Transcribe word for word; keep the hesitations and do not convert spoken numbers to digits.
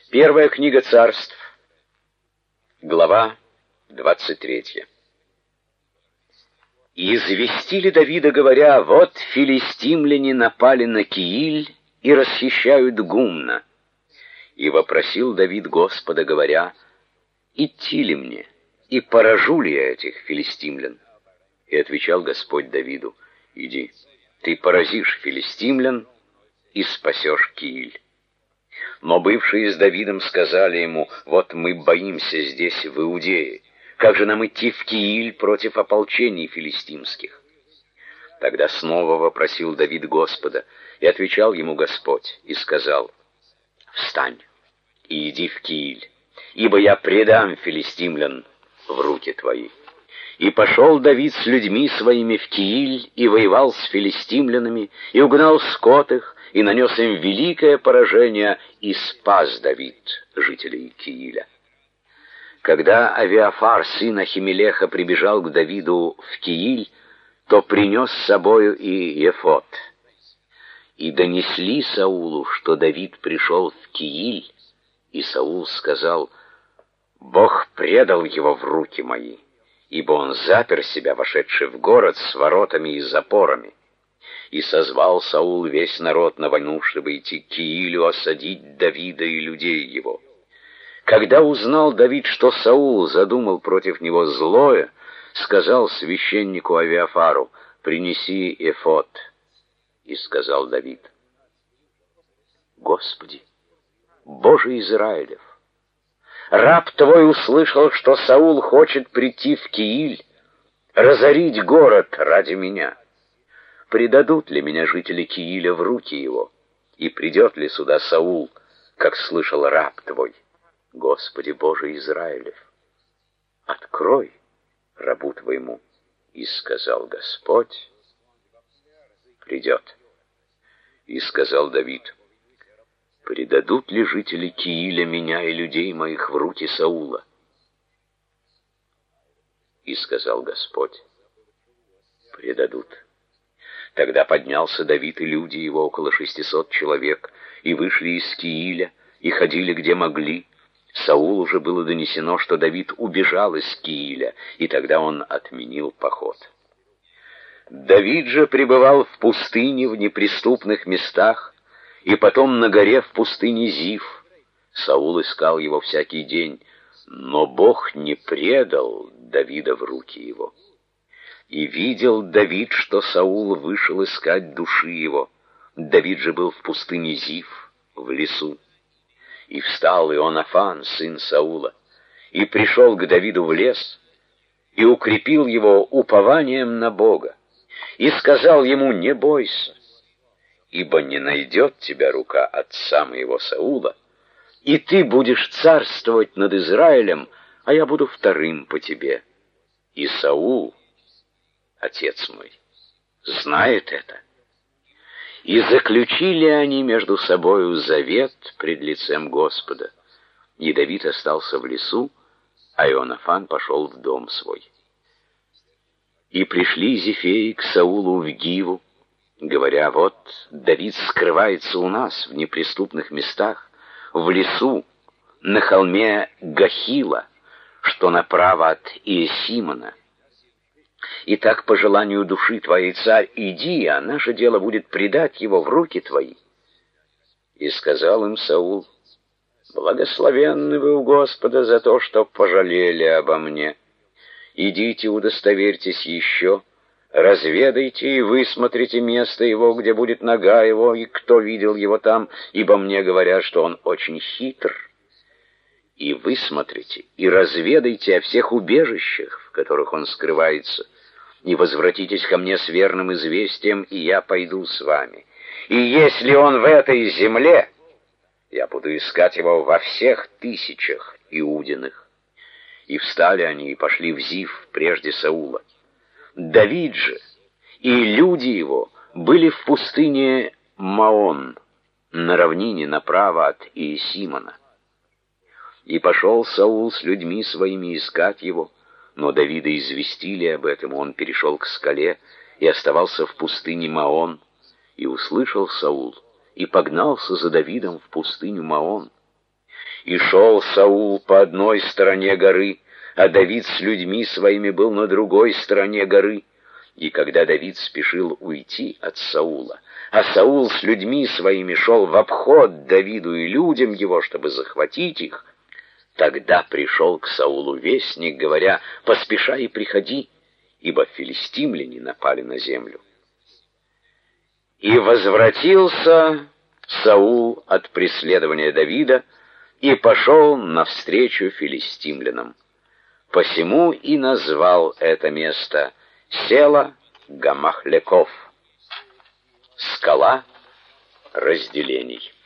Первая книга Царств, глава двадцать третья. И известили Давида, говоря: вот филистимляне напали на Кииль и расхищают гумна. И вопросил Давид Господа, говоря: идти ли мне, и поражу ли я этих филистимлян? И отвечал Господь Давиду: иди, ты поразишь филистимлян и спасешь Кииль. Но бывшие с Давидом сказали ему: вот мы боимся здесь, в Иудее. Как же нам идти в Кииль против ополчений филистимских? Тогда снова вопросил Давид Господа, и отвечал ему Господь, и сказал: встань и иди в Кииль, ибо я предам филистимлян в руки твои. И пошел Давид с людьми своими в Кииль, и воевал с филистимлянами, и угнал скот их, и нанес им великое поражение, и спас Давид жителей Кииля. Когда Авиафар, сын Ахимелеха, прибежал к Давиду в Кииль, то принес с собою и эфод. И донесли Саулу, что Давид пришел в Кииль, и Саул сказал: Бог предал его в руки мои, ибо он запер себя, вошедший в город, с воротами и запорами. И созвал Саул весь народ на войну, чтобы идти к Киилю, осадить Давида и людей его. Когда узнал Давид, что Саул задумал против него злое, сказал священнику Авиафару: принеси эфод. И сказал Давид: Господи, Боже Израилев, раб твой услышал, что Саул хочет прийти в Кииль, разорить город ради меня. Предадут ли меня жители Кииля в руки его, и придет ли сюда Саул, как слышал раб твой? Господи Боже Израилев, открой рабу твоему. И сказал Господь: придет. И сказал Давид: предадут ли жители Кииля меня и людей моих в руки Саула? И сказал Господь: предадут. Тогда поднялся Давид и люди его, около шестисот человек, и вышли из Кииля, и ходили где могли. Саулу уже было донесено, что Давид убежал из Кииля, и тогда он отменил поход. Давид же пребывал в пустыне, в неприступных местах, и потом на горе в пустыне Зиф. Саул искал его всякий день, но Бог не предал Давида в руки его. И видел Давид, что Саул вышел искать души его. Давид же был в пустыне Зиф, в лесу. И встал Ионафан, сын Саула, и пришел к Давиду в лес, и укрепил его упованием на Бога, и сказал ему: не бойся, ибо не найдет тебя рука отца моего Саула, и ты будешь царствовать над Израилем, а я буду вторым по тебе. И Саул, отец мой, знает это. И заключили они между собою завет пред лицем Господа. И Давид остался в лесу, а Ионафан пошел в дом свой. И пришли зефеи к Саулу в Гиву, говоря: вот Давид скрывается у нас в неприступных местах, в лесу, на холме Гахила, что направо от Иесимона. И так по желанию души твоей, царь, иди, а наше дело будет предать его в руки твои. И сказал им Саул: благословенны вы у Господа за то, что пожалели обо мне. Идите, удостоверьтесь еще, разведайте и высмотрите место его, где будет нога его, и кто видел его там, ибо мне говорят, что он очень хитр. И высмотрите, и разведайте о всех убежищах, в которых он скрывается, и возвратитесь ко мне с верным известием, и я пойду с вами. И если он в этой земле, я буду искать его во всех тысячах Иудиных. И встали они и пошли в Зиф прежде Саула. Давид же и люди его были в пустыне Маон, на равнине направо от Иесимона. И пошел Саул с людьми своими искать его, но Давида известили об этом, он перешел к скале и оставался в пустыне Маон. И услышал Саул, и погнался за Давидом в пустыню Маон. И шел Саул по одной стороне горы, а Давид с людьми своими был на другой стороне горы. И когда Давид спешил уйти от Саула, а Саул с людьми своими шел в обход Давиду и людям его, чтобы захватить их, тогда пришел к Саулу вестник, говоря: «Поспешай и приходи, ибо филистимляне напали на землю». И возвратился Саул от преследования Давида и пошел навстречу филистимлянам. Посему и назвал это место Села Гамахлеков, скала разделений.